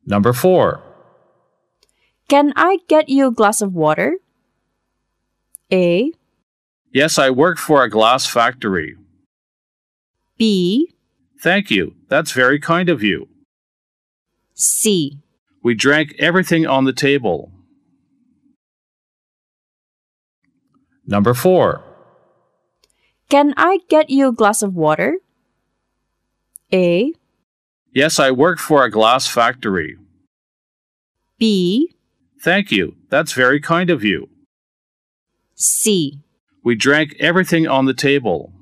Number 4. Can I get you a glass of water? A, Yes, I work for a glass factory. B, Thank you. That's very kind of you. C. We drank everything on the table. Number 4. Can I get you a glass of water? A, Yes, I work for a glass factory. B, Thank you. That's very kind of you. C. We drank everything on the table.